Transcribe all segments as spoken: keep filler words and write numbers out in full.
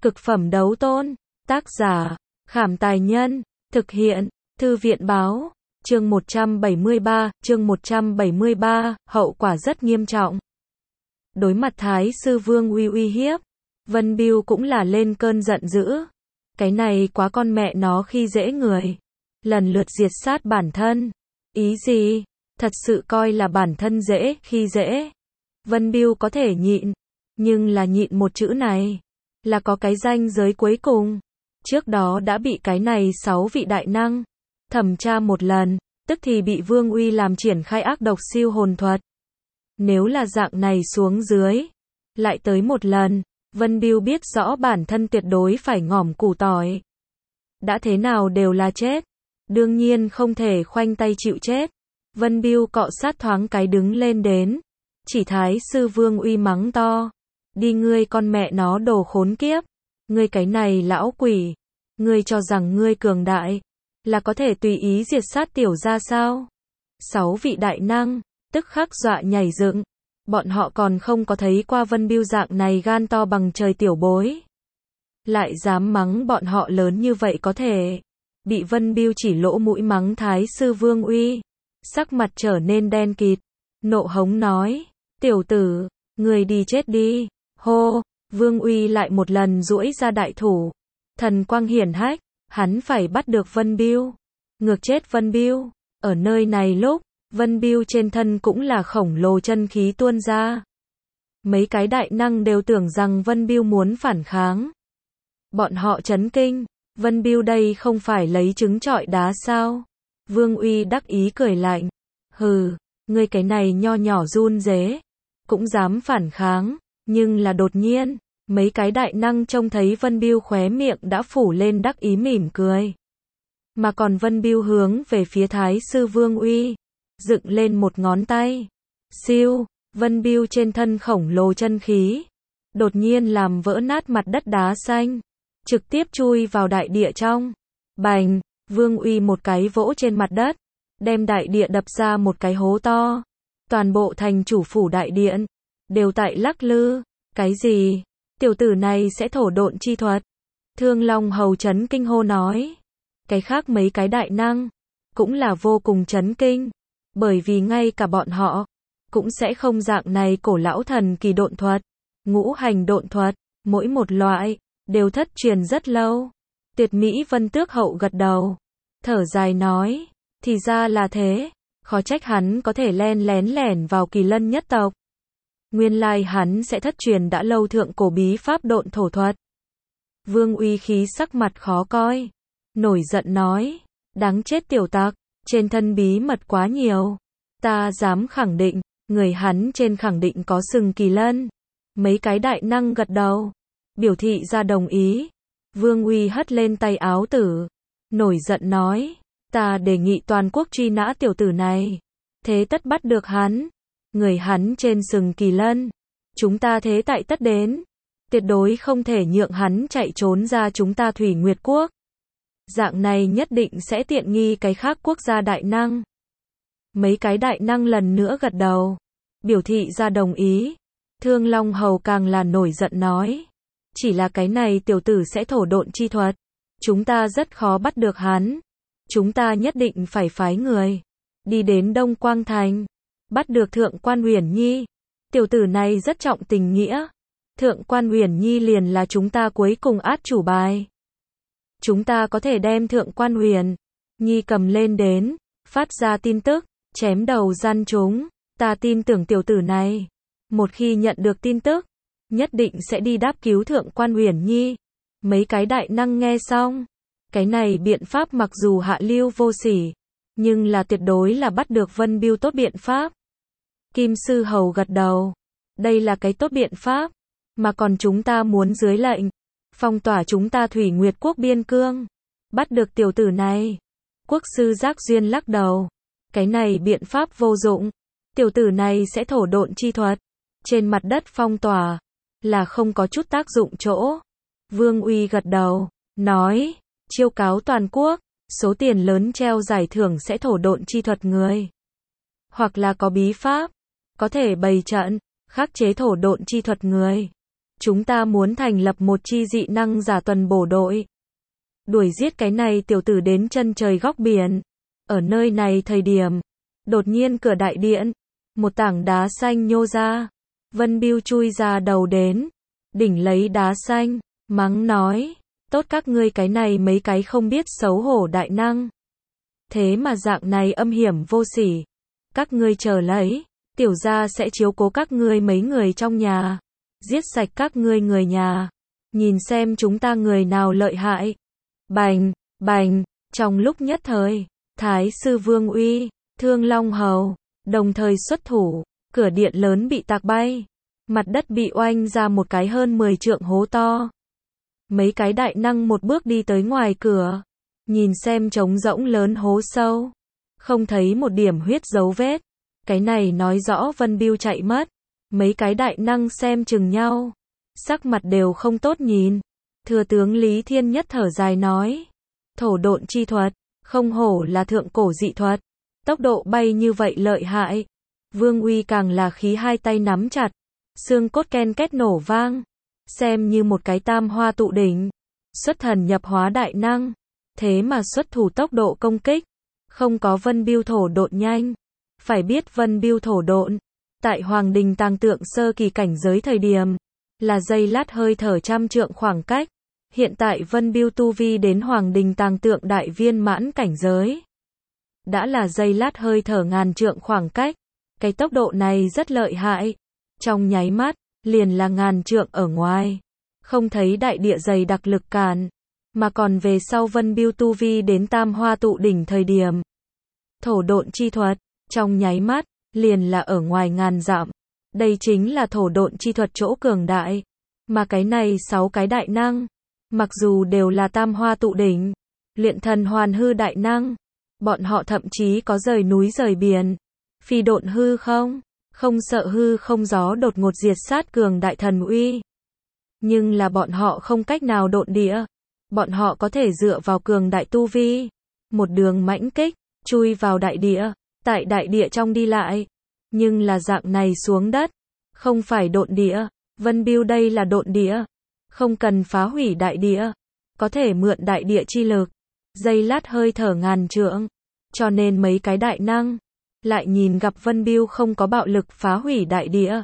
Cực phẩm đấu tôn. Tác giả, Khảm Tài Nhân. Thực hiện, Thư viện Báo. Chương một trăm bảy mươi ba, chương một trăm bảy mươi ba, hậu quả rất nghiêm trọng. Đối mặt Thái sư Vương uy uy hiếp, Vân Bưu cũng là lên cơn giận dữ. Cái này quá con mẹ nó khi dễ người. Lần lượt diệt sát bản thân. Ý gì? Thật sự coi là bản thân dễ khi dễ. Vân Bưu có thể nhịn, nhưng là nhịn một chữ này, là có cái ranh giới cuối cùng. Trước đó đã bị cái này sáu vị đại năng thẩm tra một lần, tức thì bị Vương Uy làm triển khai ác độc siêu hồn thuật. Nếu là dạng này xuống dưới, lại tới một lần, Vân Bưu biết rõ bản thân tuyệt đối phải ngỏm củ tỏi. Đã thế nào đều là chết, đương nhiên không thể khoanh tay chịu chết. Vân Bưu cọ sát thoáng cái đứng lên đến, chỉ Thái sư Vương Uy mắng to, đi ngươi con mẹ nó đồ khốn kiếp, ngươi cái này lão quỷ, ngươi cho rằng ngươi cường đại, là có thể tùy ý diệt sát tiểu gia sao? Sáu vị đại năng, tức khắc dọa nhảy dựng, bọn họ còn không có thấy qua Vân Bưu dạng này gan to bằng trời tiểu bối. Lại dám mắng bọn họ lớn như vậy có thể, bị Vân Bưu chỉ lỗ mũi mắng Thái sư Vương Uy, sắc mặt trở nên đen kịt, nộ hống nói, tiểu tử, người đi chết đi, hô, Vương Uy lại một lần duỗi ra đại thủ, thần quang hiển hách, hắn phải bắt được Vân Bưu, ngược chết Vân Bưu. Ở nơi này lúc, Vân Bưu trên thân cũng là khổng lồ chân khí tuôn ra. Mấy cái đại năng đều tưởng rằng Vân Bưu muốn phản kháng. Bọn họ chấn kinh, Vân Bưu đây không phải lấy trứng trọi đá sao? Vương Uy đắc ý cười lạnh, hừ, ngươi cái này nho nhỏ run rế, cũng dám phản kháng. Nhưng là đột nhiên, mấy cái đại năng trông thấy Vân Bưu khóe miệng đã phủ lên đắc ý mỉm cười. Mà còn Vân Bưu hướng về phía Thái sư Vương Uy, dựng lên một ngón tay. Siêu, Vân Bưu trên thân khổng lồ chân khí, đột nhiên làm vỡ nát mặt đất đá xanh, trực tiếp chui vào đại địa trong. Bành, Vương Uy một cái vỗ trên mặt đất, đem đại địa đập ra một cái hố to. Toàn bộ thành chủ phủ đại điện đều tại lắc lư. Cái gì? Tiểu tử này sẽ thổ độn chi thuật? Thương Long hầu chấn kinh hô nói. Cái khác mấy cái đại năng cũng là vô cùng chấn kinh, bởi vì ngay cả bọn họ cũng sẽ không dạng này cổ lão thần kỳ độn thuật, ngũ hành độn thuật, mỗi một loại đều thất truyền rất lâu. Tuyệt Mỹ Vân Tước hậu gật đầu, thở dài nói, thì ra là thế, khó trách hắn có thể len lén lẻn vào Kỳ Lân nhất tộc. Nguyên lai hắn sẽ thất truyền đã lâu thượng cổ bí pháp độn thổ thuật. Vương Uy khí sắc mặt khó coi, nổi giận nói, đáng chết tiểu tặc, trên thân bí mật quá nhiều, ta dám khẳng định, người hắn trên khẳng định có sừng kỳ lân. Mấy cái đại năng gật đầu, biểu thị ra đồng ý. Vương Uy hất lên tay áo tử, nổi giận nói, ta đề nghị toàn quốc truy nã tiểu tử này, thế tất bắt được hắn, người hắn trên sừng kỳ lân, chúng ta thế tại tất đến, tuyệt đối không thể nhượng hắn chạy trốn ra chúng ta Thủy Nguyệt Quốc. Dạng này nhất định sẽ tiện nghi cái khác quốc gia đại năng. Mấy cái đại năng lần nữa gật đầu, biểu thị ra đồng ý. Thương Long hầu càng là nổi giận nói, chỉ là cái này tiểu tử sẽ thổ độn chi thuật, chúng ta rất khó bắt được hắn. Chúng ta nhất định phải phái người đi đến Đông Quang Thành, bắt được Thượng Quan Uyển Nhi. Tiểu tử này rất trọng tình nghĩa, Thượng Quan Uyển Nhi liền là chúng ta cuối cùng át chủ bài. Chúng ta có thể đem Thượng Quan Uyển Nhi cầm lên đến, phát ra tin tức, chém đầu gian chúng. Ta tin tưởng tiểu tử này, một khi nhận được tin tức, nhất định sẽ đi đáp cứu Thượng Quan Uyển Nhi. Mấy cái đại năng nghe xong, cái này biện pháp mặc dù hạ lưu vô sỉ, nhưng là tuyệt đối là bắt được Vân Bưu tốt biện pháp. Kim Sư Hầu gật đầu, đây là cái tốt biện pháp, mà còn chúng ta muốn dưới lệnh phong tỏa chúng ta Thủy Nguyệt Quốc biên cương, bắt được tiểu tử này. Quốc sư Giác Duyên lắc đầu, cái này biện pháp vô dụng, tiểu tử này sẽ thổ độn chi thuật, trên mặt đất phong tỏa là không có chút tác dụng chỗ. Vương Uy gật đầu, nói, chiêu cáo toàn quốc, số tiền lớn treo giải thưởng sẽ thổ độn chi thuật người, hoặc là có bí pháp, có thể bày trận, khắc chế thổ độn chi thuật người. Chúng ta muốn thành lập một chi dị năng giả tuần bổ đội. Đuổi giết cái này tiểu tử đến chân trời góc biển. Ở nơi này thời điểm, đột nhiên cửa đại điện, một tảng đá xanh nhô ra. Vân Bưu chui ra đầu đến, đỉnh lấy đá xanh, mắng nói, tốt các ngươi cái này mấy cái không biết xấu hổ đại năng. Thế mà dạng này âm hiểm vô sỉ. Các ngươi chờ lấy, tiểu gia sẽ chiếu cố các ngươi mấy người trong nhà. Giết sạch các ngươi người nhà. Nhìn xem chúng ta người nào lợi hại. Bành, bành, trong lúc nhất thời, Thái sư Vương Uy, Thương Long Hầu, đồng thời xuất thủ, cửa điện lớn bị tạc bay. Mặt đất bị oanh ra một cái hơn mười trượng hố to. Mấy cái đại năng một bước đi tới ngoài cửa. Nhìn xem trống rỗng lớn hố sâu. Không thấy một điểm huyết dấu vết. Cái này nói rõ Vân Bưu chạy mất. Mấy cái đại năng xem chừng nhau. Sắc mặt đều không tốt nhìn. Thừa tướng Lý Thiên Nhất thở dài nói. Thổ độn chi thuật. Không hổ là thượng cổ dị thuật. Tốc độ bay như vậy lợi hại. Vương Uy càng là khí hai tay nắm chặt. Xương cốt ken két nổ vang. Xem như một cái tam hoa tụ đỉnh. Xuất thần nhập hóa đại năng. Thế mà xuất thủ tốc độ công kích. Không có Vân Bưu thổ độn nhanh. Phải biết Vân Bưu thổ độn. Tại Hoàng Đình Tàng Tượng sơ kỳ cảnh giới thời điểm. Là giây lát hơi thở trăm trượng khoảng cách. Hiện tại Vân Bưu tu vi đến Hoàng Đình Tàng Tượng đại viên mãn cảnh giới. Đã là giây lát hơi thở ngàn trượng khoảng cách. Cái tốc độ này rất lợi hại. Trong nháy mắt, liền là ngàn trượng ở ngoài. Không thấy đại địa dày đặc lực cản. Mà còn về sau Vân Bưu tu vi đến tam hoa tụ đỉnh thời điểm. Thổ độn chi thuật, trong nháy mắt, liền là ở ngoài ngàn dặm. Đây chính là thổ độn chi thuật chỗ cường đại. Mà cái này sáu cái đại năng. Mặc dù đều là tam hoa tụ đỉnh. Luyện thần hoàn hư đại năng. Bọn họ thậm chí có rời núi rời biển. Phi độn hư không. Không sợ hư không gió đột ngột diệt sát cường đại thần uy. Nhưng là bọn họ không cách nào độn địa. Bọn họ có thể dựa vào cường đại tu vi. Một đường mãnh kích, chui vào đại địa. Tại đại địa trong đi lại. Nhưng là dạng này xuống đất. Không phải độn địa. Vân Bưu đây là độn địa. Không cần phá hủy đại địa. Có thể mượn đại địa chi lực. Giây lát hơi thở ngàn trượng. Cho nên mấy cái đại năng. Lại nhìn gặp Vân Bưu không có bạo lực phá hủy đại địa.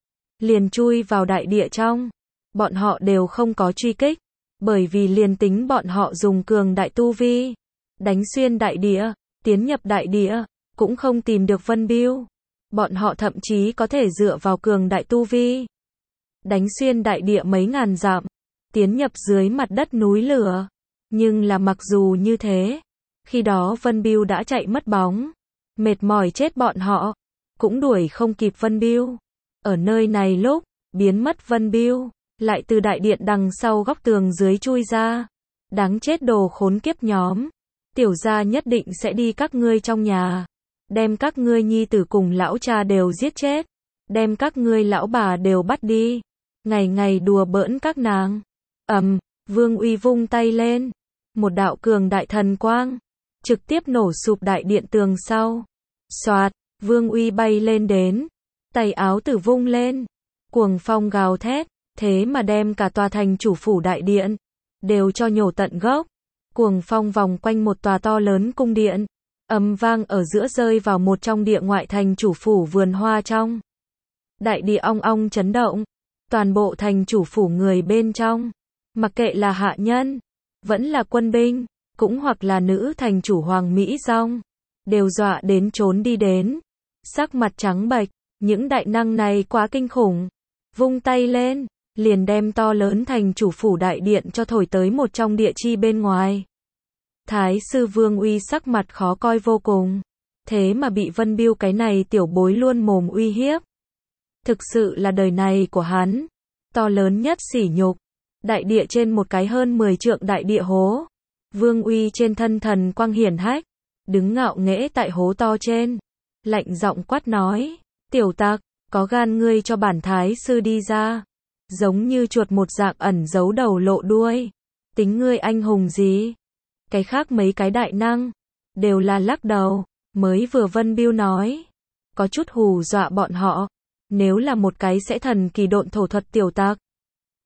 Liền chui vào đại địa trong. Bọn họ đều không có truy kích. Bởi vì liền tính bọn họ dùng cường đại tu vi. Đánh xuyên đại địa. Tiến nhập đại địa. Cũng không tìm được Vân Bưu. Bọn họ thậm chí có thể dựa vào cường đại tu vi. Đánh xuyên đại địa mấy ngàn dặm. Tiến nhập dưới mặt đất núi lửa. Nhưng là mặc dù như thế. Khi đó Vân Bưu đã chạy mất bóng. Mệt mỏi chết bọn họ. Cũng đuổi không kịp Vân Bưu. Ở nơi này lúc. Biến mất Vân Bưu. Lại từ đại điện đằng sau góc tường dưới chui ra. Đáng chết đồ khốn kiếp nhóm. Tiểu gia nhất định sẽ đi các ngươi trong nhà. Đem các ngươi nhi tử cùng lão cha đều giết chết. Đem các ngươi lão bà đều bắt đi. Ngày ngày đùa bỡn các nàng. Ầm, Vương Uy vung tay lên. Một đạo cường đại thần quang. Trực tiếp nổ sụp đại điện tường sau. Xoạt, Vương Uy bay lên đến. Tay áo tử vung lên. Cuồng phong gào thét. Thế mà đem cả tòa thành chủ phủ đại điện. Đều cho nhổ tận gốc. Cuồng phong vòng quanh một tòa to lớn cung điện. Ầm vang ở giữa rơi vào một trong địa ngoại thành chủ phủ vườn hoa trong. Đại địa ong ong chấn động. Toàn bộ thành chủ phủ người bên trong. Mặc kệ là hạ nhân. Vẫn là quân binh. Cũng hoặc là nữ thành chủ Hoàng Mỹ Dong. Đều dọa đến trốn đi đến. Sắc mặt trắng bệch. Những đại năng này quá kinh khủng. Vung tay lên. Liền đem to lớn thành chủ phủ đại điện cho thổi tới một trong địa chi bên ngoài. Thái sư Vương Uy sắc mặt khó coi vô cùng. Thế mà bị Vân Bưu cái này tiểu bối luôn mồm uy hiếp. Thực sự là đời này của hắn. To lớn nhất sỉ nhục. Đại địa trên một cái hơn mười trượng đại địa hố. Vương Uy trên thân thần quang hiển hách. Đứng ngạo nghễ tại hố to trên. Lạnh giọng quát nói. Tiểu tặc, có gan ngươi cho bản thái sư đi ra. Giống như chuột một dạng ẩn giấu đầu lộ đuôi. Tính ngươi anh hùng gì? Cái khác mấy cái đại năng. Đều là lắc đầu. Mới vừa Vân Bưu nói. Có chút hù dọa bọn họ. Nếu là một cái sẽ thần kỳ độn thổ thuật tiểu tặc.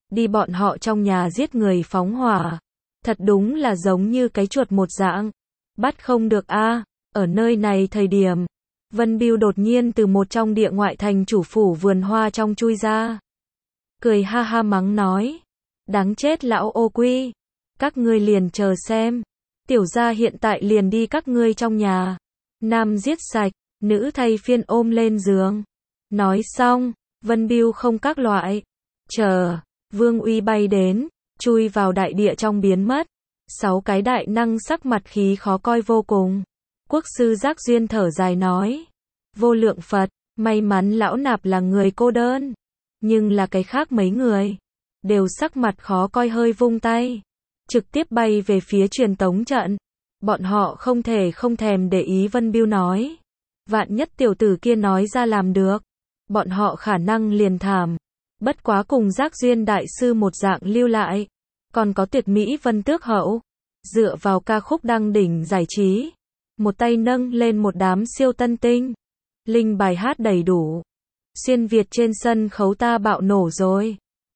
đi bọn họ trong nhà giết người phóng hỏa. Thật đúng là giống như cái chuột một dạng. Bắt không được a. Ở nơi này thời điểm, Vân Bưu đột nhiên từ một trong địa ngoại thành chủ phủ vườn hoa trong chui ra. Cười ha ha mắng nói. Đáng chết lão ô quy. Các ngươi liền chờ xem. Tiểu gia hiện tại liền đi các ngươi trong nhà. Nam giết sạch, nữ thay phiên ôm lên giường. Nói xong, Vân Bưu không các loại. Chờ, Vương Uy bay đến, chui vào đại địa trong biến mất. Sáu cái đại năng sắc mặt khí khó coi vô cùng. Quốc sư Giác Duyên thở dài nói. Vô lượng Phật, may mắn lão nạp là người cô đơn. Nhưng là cái khác mấy người, đều sắc mặt khó coi hơi vung tay. Trực tiếp bay về phía truyền tống trận. Bọn họ không thể không thèm để ý Vân Bưu nói. Vạn nhất tiểu tử kia nói ra làm được. Bọn họ khả năng liền thảm. Bất quá cùng Giác Duyên đại sư một dạng lưu lại. Còn có Tuyệt Mỹ Vân Tước Hậu. Dựa vào ca khúc đăng đỉnh giải trí. Một tay nâng lên một đám siêu tân tinh. Linh bài hát đầy đủ. Xuyên Việt trên sân khấu ta bạo nổ rồi.